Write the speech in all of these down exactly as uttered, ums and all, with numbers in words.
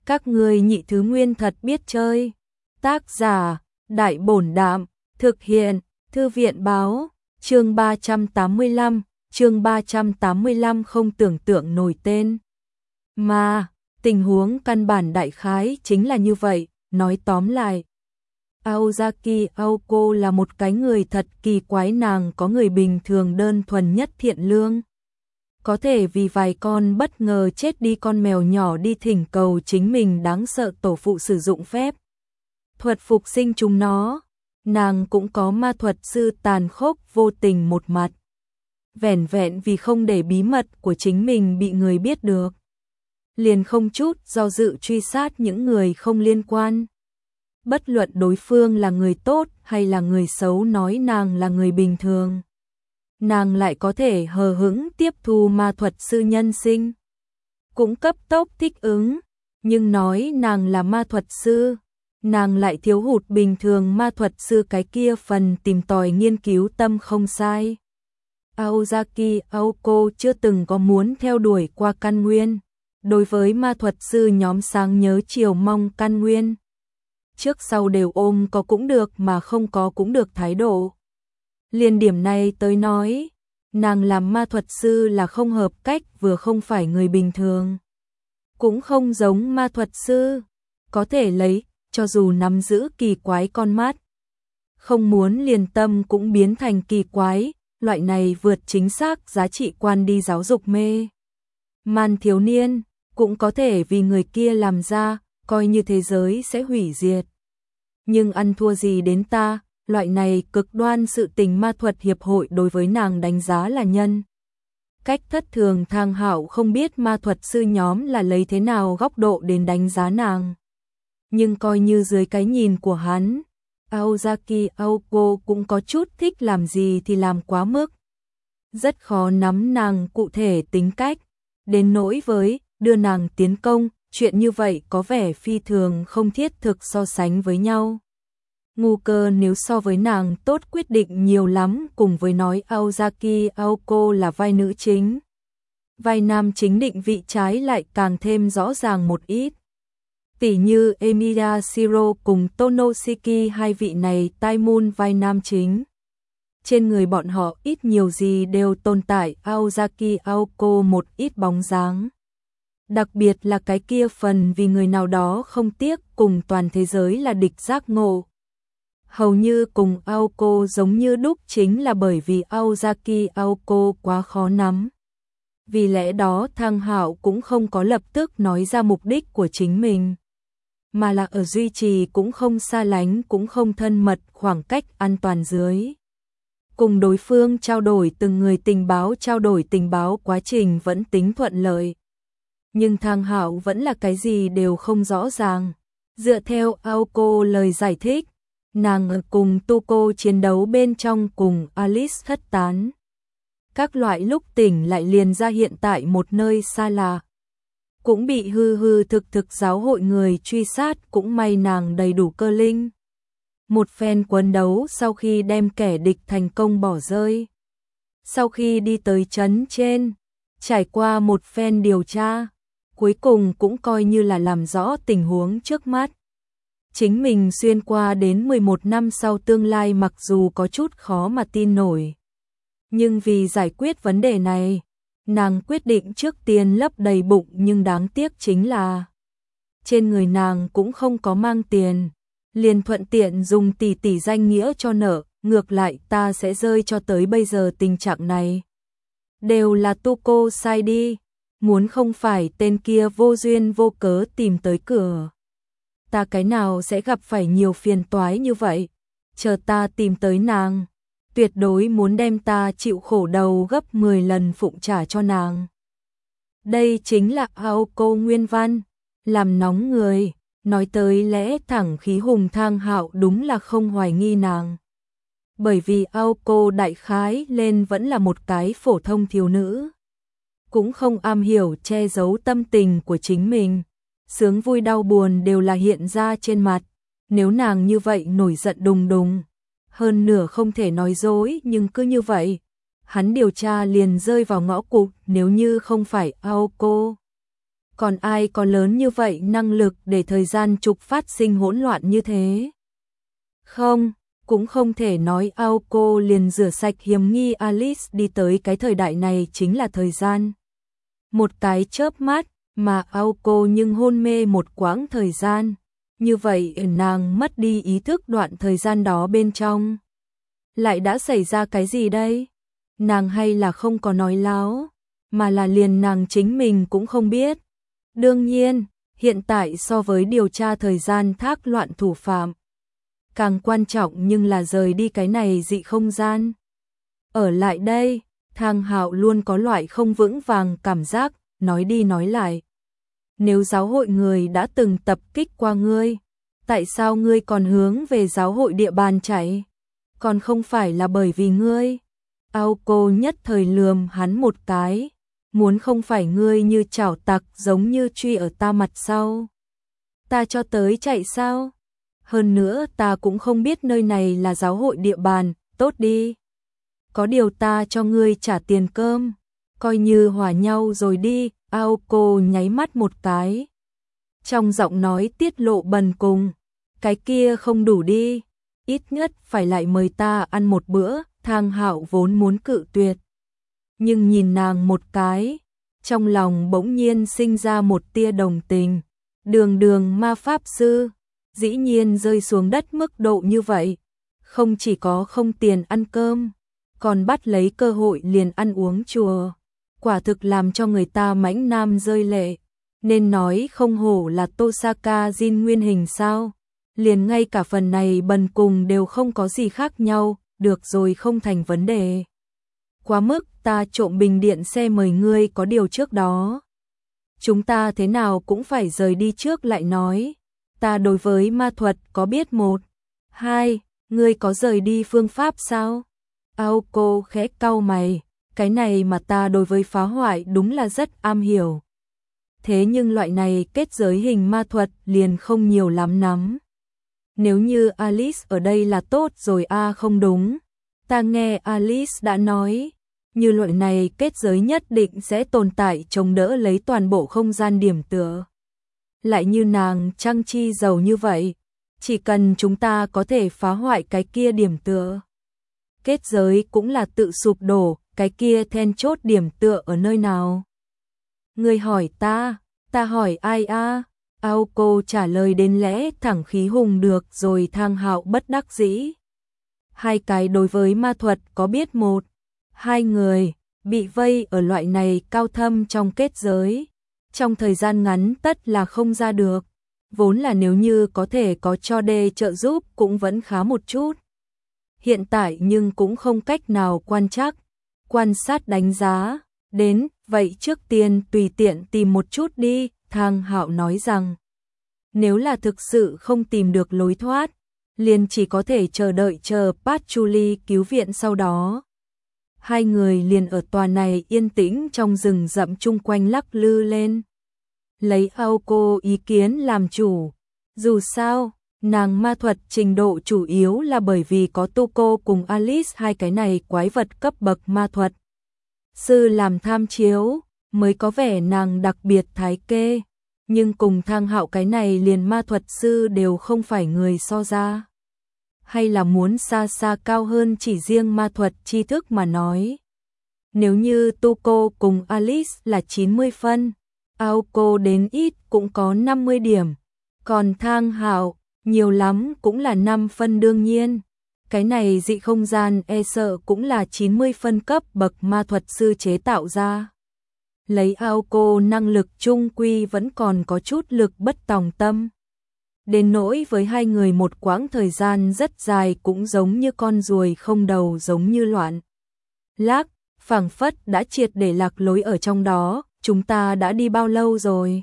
Các ngươi nhị thứ nguyên thật biết chơi. Tác giả, Đại Bổn Đạm, thực hiện, Thư viện Báo, chương ba trăm tám mươi lăm, chương ba trăm tám mươi lăm không tưởng tượng nổi tên. Mà, tình huống căn bản đại khái chính là như vậy, nói tóm lại. Aozaki Aoko là một cái người thật kỳ quái, nàng có người bình thường đơn thuần nhất thiện lương. Có thể vì vài con bất ngờ chết đi con mèo nhỏ đi thỉnh cầu chính mình đáng sợ tổ phụ sử dụng phép thuật phục sinh chúng nó. Nàng cũng có ma thuật sư tàn khốc vô tình một mặt. Vẻn vẹn vì không để bí mật của chính mình bị người biết được, liền không chút do dự truy sát những người không liên quan. Bất luận đối phương là người tốt hay là người xấu, nói nàng là người bình thường, nàng lại có thể hờ hững tiếp thu ma thuật sư nhân sinh, cũng cấp tốc thích ứng. Nhưng nói nàng là ma thuật sư, nàng lại thiếu hụt bình thường ma thuật sư cái kia phần tìm tòi nghiên cứu tâm. Không sai, Aozaki Aoko chưa từng có muốn theo đuổi qua căn nguyên. Đối với ma thuật sư nhóm sáng nhớ chiều mong căn nguyên, trước sau đều ôm có cũng được mà không có cũng được thái độ. Liên điểm này tới nói, nàng làm ma thuật sư là không hợp cách, vừa không phải người bình thường, cũng không giống ma thuật sư có thể lấy, cho dù nắm giữ kỳ quái con mắt, không muốn liền tâm cũng biến thành kỳ quái. Loại này vượt chính xác giá trị quan đi giáo dục mê man thiếu niên, cũng có thể vì người kia làm ra, coi như thế giới sẽ hủy diệt. Nhưng ăn thua gì đến ta, loại này cực đoan sự tình ma thuật hiệp hội đối với nàng đánh giá là nhân cách thất thường. Thang Hạo không biết ma thuật sư nhóm là lấy thế nào góc độ đến đánh giá nàng, nhưng coi như dưới cái nhìn của hắn, Aozaki Aoko cũng có chút thích làm gì thì làm quá mức, rất khó nắm nàng cụ thể tính cách, đến nỗi với đưa nàng tiến công, chuyện như vậy có vẻ phi thường không thiết thực so sánh với nhau. Ngu cơ nếu so với nàng tốt quyết định nhiều lắm, cùng với nói Aozaki Aoko là vai nữ chính, vai nam chính định vị trái lại càng thêm rõ ràng một ít. Tỷ như Emiya Shiro cùng Tonoshiki, hai vị này Taimon vai nam chính. Trên người bọn họ ít nhiều gì đều tồn tại Aozaki Aoko một ít bóng dáng. Đặc biệt là cái kia phần vì người nào đó không tiếc cùng toàn thế giới là địch giác ngộ. Hầu như cùng Aoko giống như đúc, chính là bởi vì Aozaki Aoko quá khó nắm. Vì lẽ đó Thang Hạo cũng không có lập tức nói ra mục đích của chính mình, mà là ở duy trì cũng không xa lánh cũng không thân mật khoảng cách an toàn dưới. Cùng đối phương trao đổi từng người tình báo, trao đổi tình báo quá trình vẫn tính thuận lợi. Nhưng Thang Hạo vẫn là cái gì đều không rõ ràng. Dựa theo Aoko lời giải thích, nàng ở cùng Tuko chiến đấu bên trong cùng Alice thất tán. Các loại lúc tỉnh lại liền ra hiện tại một nơi xa lạ. Cũng bị hư hư thực thực giáo hội người truy sát, cũng may nàng đầy đủ cơ linh. Một phen quấn đấu sau khi đem kẻ địch thành công bỏ rơi. Sau khi đi tới trấn trên, trải qua một phen điều tra, cuối cùng cũng coi như là làm rõ tình huống trước mắt. Chính mình xuyên qua đến mười một năm sau tương lai, mặc dù có chút khó mà tin nổi. Nhưng vì giải quyết vấn đề này, nàng quyết định trước tiên lấp đầy bụng, nhưng đáng tiếc chính là trên người nàng cũng không có mang tiền, liền thuận tiện dùng tỷ tỷ danh nghĩa cho nợ, ngược lại ta sẽ rơi cho tới bây giờ tình trạng này. Đều là Tuko sai đi, muốn không phải tên kia vô duyên vô cớ tìm tới cửa, ta cái nào sẽ gặp phải nhiều phiền toái như vậy, chờ ta tìm tới nàng, tuyệt đối muốn đem ta chịu khổ đầu gấp mười lần phụng trả cho nàng. Đây chính là Aoko nguyên văn, làm nóng người, nói tới lẽ thẳng khí hùng. Thang Hạo đúng là không hoài nghi nàng. Bởi vì Aoko đại khái lên vẫn là một cái phổ thông thiếu nữ, cũng không am hiểu che giấu tâm tình của chính mình, sướng vui đau buồn đều là hiện ra trên mặt. Nếu nàng như vậy nổi giận đùng đùng, hơn nửa không thể nói dối, nhưng cứ như vậy, hắn điều tra liền rơi vào ngõ cụt. Nếu như không phải Aoko, Còn ai có lớn như vậy năng lực để thời gian trục phát sinh hỗn loạn như thế? Không, cũng không thể nói Aoko liền rửa sạch hiểm nghi Alice đi tới cái thời đại này chính là thời gian. Một cái chớp mắt mà Aoko nhưng hôn mê một quãng thời gian. Như vậy nàng mất đi ý thức đoạn thời gian đó bên trong. Lại đã xảy ra cái gì đây? Nàng hay là không có nói láo, mà là liền nàng chính mình cũng không biết. Đương nhiên, hiện tại so với điều tra thời gian thác loạn thủ phạm, càng quan trọng nhưng là rời đi cái này dị không gian. Ở lại đây, Thang Hạo luôn có loại không vững vàng cảm giác, nói đi nói lại. Nếu giáo hội người đã từng tập kích qua ngươi, tại sao ngươi còn hướng về giáo hội địa bàn chạy? Còn không phải là bởi vì ngươi. Aoko nhất thời lườm hắn một cái, muốn không phải ngươi như chảo tặc giống như truy ở ta mặt sau. Ta cho tới chạy sao? Hơn nữa ta cũng không biết nơi này là giáo hội địa bàn, tốt đi. Có điều ta cho ngươi trả tiền cơm, coi như hòa nhau rồi đi. Aoko nháy mắt một cái, trong giọng nói tiết lộ bần cùng. Cái kia không đủ đi, ít nhất phải lại mời ta ăn một bữa. Thang Hạo vốn muốn cự tuyệt, nhưng nhìn nàng một cái, trong lòng bỗng nhiên sinh ra một tia đồng tình. Đường đường ma pháp sư, dĩ nhiên rơi xuống đất mức độ như vậy, không chỉ có không tiền ăn cơm, còn bắt lấy cơ hội liền ăn uống chùa. Quả thực làm cho người ta mãnh nam rơi lệ. Nên nói không hổ là Tosaka Jin nguyên hình sao? Liền ngay cả phần này bần cùng đều không có gì khác nhau, được rồi không thành vấn đề. Quá mức, ta trộm bình điện xe mời ngươi, có điều trước đó chúng ta thế nào cũng phải rời đi trước lại nói. Ta đối với ma thuật có biết một, hai, ngươi có rời đi phương pháp sao? Aoko khẽ cau mày, cái này mà ta đối với phá hoại đúng là rất am hiểu. Thế nhưng loại này kết giới hình ma thuật liền không nhiều lắm nắm. Nếu như Alice ở đây là tốt rồi a à, không đúng. Ta nghe Alice đã nói, như loại này kết giới nhất định sẽ tồn tại chống đỡ lấy toàn bộ không gian điểm tựa. Lại như nàng Trăng Chi giàu như vậy, chỉ cần chúng ta có thể phá hoại cái kia điểm tựa, kết giới cũng là tự sụp đổ. Cái kia then chốt điểm tựa ở nơi nào? Ngươi hỏi ta, ta hỏi ai a? À? Aoko trả lời đến lẽ thẳng khí hùng được rồi. Thang Hạo bất đắc dĩ. Hai cái đối với ma thuật có biết một, hai người bị vây ở loại này cao thâm trong kết giới, trong thời gian ngắn tất là không ra được. Vốn là nếu như có thể có cho đê trợ giúp cũng vẫn khá một chút. Hiện tại nhưng cũng không cách nào quan trắc, quan sát đánh giá đến, vậy trước tiên tùy tiện tìm một chút đi. Thang Hạo nói rằng, nếu là thực sự không tìm được lối thoát, liền chỉ có thể chờ đợi chờ Patchouli cứu viện sau đó. Hai người liền ở tòa này yên tĩnh trong rừng rậm chung quanh lắc lư lên. Lấy Aoko ý kiến làm chủ, dù sao, nàng ma thuật trình độ chủ yếu là bởi vì có Tuko cùng Alice hai cái này quái vật cấp bậc ma thuật sư làm tham chiếu, mới có vẻ nàng đặc biệt thái kê. Nhưng cùng Thang Hạo cái này liền ma thuật sư đều không phải người so ra. Hay là muốn xa xa cao hơn chỉ riêng ma thuật tri thức mà nói. Nếu như Tuko cùng Alice là chín mươi phân, Aoko đến ít cũng có năm mươi điểm. Còn Thang Hạo, nhiều lắm cũng là năm phân đương nhiên. Cái này dị không gian e sợ cũng là chín mươi phân cấp bậc ma thuật sư chế tạo ra. Lấy Aoko năng lực trung quy vẫn còn có chút lực bất tòng tâm. Đến nỗi với hai người một quãng thời gian rất dài cũng giống như con ruồi không đầu, giống như loạn lác, phảng phất đã triệt để lạc lối ở trong đó. Chúng ta đã đi bao lâu rồi?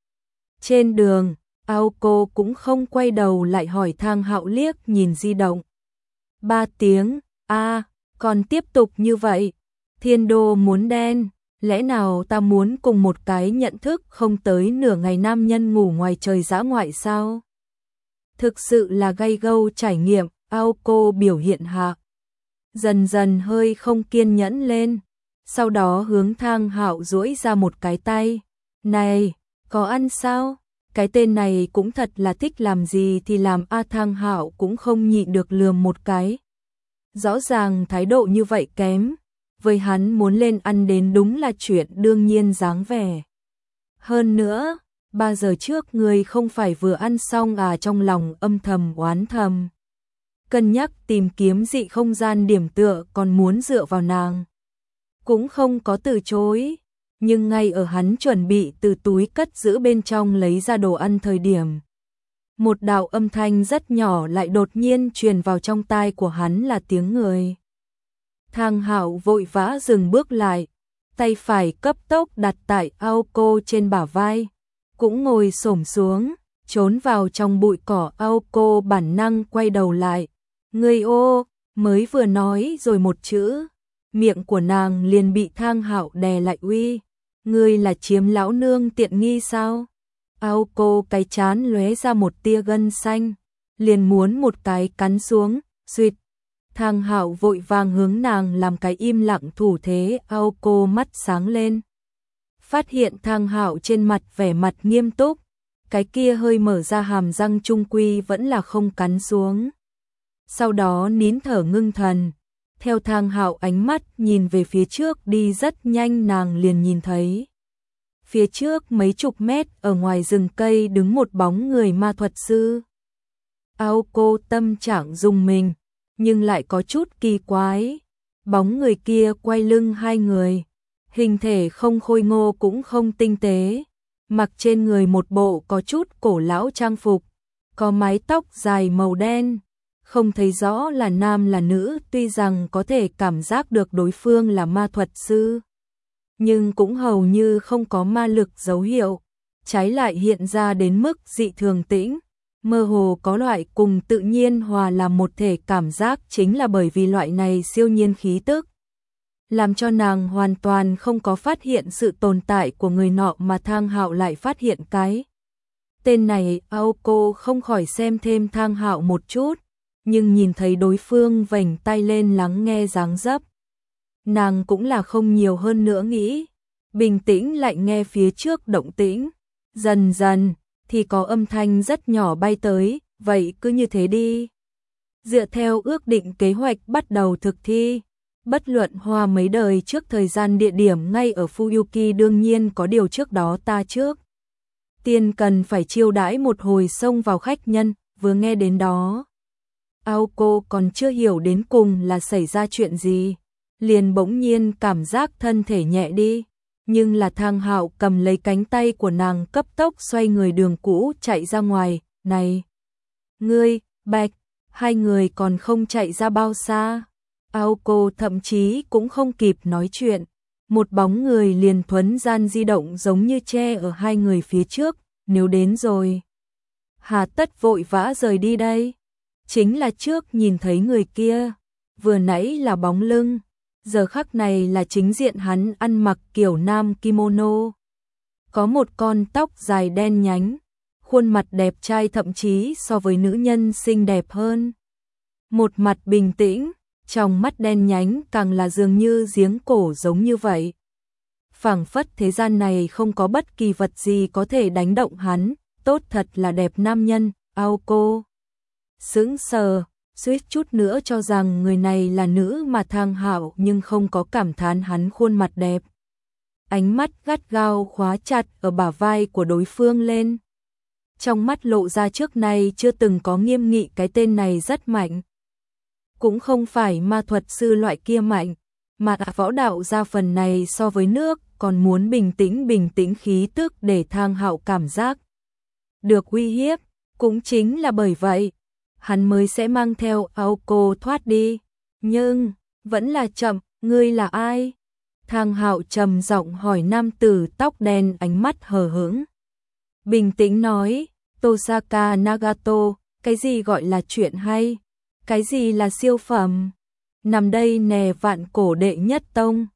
Trên đường, Aoko cũng không quay đầu lại hỏi Thang Hạo, liếc nhìn di động. Ba tiếng, a à, còn tiếp tục như vậy. Thiên đô muốn đen. Lẽ nào ta muốn cùng một cái nhận thức không tới nửa ngày nam nhân ngủ ngoài trời dã ngoại sao? Thực sự là gay gâu trải nghiệm. Aoko biểu hiện hạ dần dần hơi không kiên nhẫn lên, sau đó hướng Thang Hạo duỗi ra một cái tay. Này, Có ăn sao? Cái tên này cũng thật là thích làm gì thì làm. A Thang Hạo cũng không nhịn được lườm một cái. Rõ ràng thái độ như vậy kém, với hắn muốn lên ăn đến đúng là chuyện đương nhiên dáng vẻ. Hơn nữa, ba giờ trước người không phải vừa ăn xong à? Trong lòng âm thầm oán thầm. Cân nhắc tìm kiếm dị không gian điểm tựa, còn muốn dựa vào nàng. Cũng không có từ chối, nhưng ngay ở hắn chuẩn bị từ túi cất giữ bên trong lấy ra đồ ăn thời điểm. Một đạo âm thanh rất nhỏ lại đột nhiên truyền vào trong tai của hắn, là tiếng người. Thang Hạo vội vã dừng bước lại, tay phải cấp tốc đặt tại ao cô trên bả vai, cũng ngồi xổm xuống, trốn vào trong bụi cỏ. Ao cô bản năng quay đầu lại. Ngươi ô, mới vừa nói rồi một chữ, miệng của nàng liền bị Thang Hạo đè lại. Uy, ngươi là chiếm lão nương tiện nghi sao? Ao cô cái chán lóe ra một tia gân xanh, liền muốn một cái cắn xuống. Xuyệt, Thang Hạo vội vàng hướng nàng làm cái im lặng thủ thế. Ao cô mắt sáng lên, phát hiện Thang Hạo trên mặt vẻ mặt nghiêm túc, cái kia hơi mở ra hàm răng trung quy vẫn là không cắn xuống. Sau đó nín thở ngưng thần, theo Thang Hạo ánh mắt nhìn về phía trước đi rất nhanh, nàng liền nhìn thấy. Phía trước mấy chục mét ở ngoài rừng cây đứng một bóng người ma thuật sư. Ao cô tâm trạng rùng mình, nhưng lại có chút kỳ quái. Bóng người kia quay lưng hai người, hình thể không khôi ngô cũng không tinh tế, mặc trên người một bộ có chút cổ lão trang phục, có mái tóc dài màu đen, không thấy rõ là nam là nữ. Tuy rằng có thể cảm giác được đối phương là ma thuật sư, nhưng cũng hầu như không có ma lực dấu hiệu, trái lại hiện ra đến mức dị thường tĩnh, mơ hồ có loại cùng tự nhiên hòa làm một thể cảm giác. Chính là bởi vì loại này siêu nhiên khí tức, làm cho nàng hoàn toàn không có phát hiện sự tồn tại của người nọ, mà Thang Hạo lại phát hiện cái tên này. Ao cô không khỏi xem thêm Thang Hạo một chút, nhưng nhìn thấy đối phương vểnh tay lên lắng nghe dáng dấp, nàng cũng là không nhiều hơn nữa nghĩ, bình tĩnh lại nghe phía trước động tĩnh. Dần dần thì có âm thanh rất nhỏ bay tới. Vậy cứ như thế đi, dựa theo ước định kế hoạch bắt đầu thực thi. Bất luận hoa mấy đời trước thời gian địa điểm ngay ở Fuyuki, đương nhiên có điều trước đó ta trước tiên cần phải chiêu đãi một hồi xông vào khách nhân. Vừa nghe đến đó, Ao cô còn chưa hiểu đến cùng là xảy ra chuyện gì, liền bỗng nhiên cảm giác thân thể nhẹ đi, nhưng là Thang Hạo cầm lấy cánh tay của nàng cấp tốc xoay người đường cũ chạy ra ngoài. Này, ngươi, Bạch, hai người còn không chạy ra bao xa. Ao cô thậm chí cũng không kịp nói chuyện, một bóng người liền thuấn gian di động giống như che ở hai người phía trước. Nếu đến rồi, hà tất vội vã rời đi đây? Chính là trước nhìn thấy người kia, vừa nãy là bóng lưng, giờ khắc này là chính diện. Hắn ăn mặc kiểu nam kimono, có một con tóc dài đen nhánh, khuôn mặt đẹp trai, thậm chí so với nữ nhân xinh đẹp hơn. Một mặt bình tĩnh, trong mắt đen nhánh càng là dường như giếng cổ giống như vậy. Phảng phất thế gian này không có bất kỳ vật gì có thể đánh động hắn. Tốt thật là đẹp nam nhân. Ao cô sững sờ, suýt chút nữa cho rằng người này là nữ mà Thang Hạo, nhưng không có cảm thán hắn khuôn mặt đẹp. Ánh mắt gắt gao khóa chặt ở bả vai của đối phương lên, trong mắt lộ ra trước nay chưa từng có nghiêm nghị. Cái tên này rất mạnh, cũng không phải ma thuật sư loại kia mạnh, mà võ đạo gia phần này so với nước còn muốn bình tĩnh. Bình tĩnh khí tức để Thang Hạo cảm giác được uy hiếp, cũng chính là bởi vậy hắn mới sẽ mang theo Ao cô thoát đi. Nhưng vẫn là chậm. Ngươi là ai? Thang Hạo trầm giọng hỏi nam tử tóc đen, ánh mắt hờ hững, bình tĩnh nói, Tosaka Nagato. Cái gì gọi là chuyện hay? Cái gì là siêu phẩm? Nằm đây nè, vạn cổ đệ nhất tông.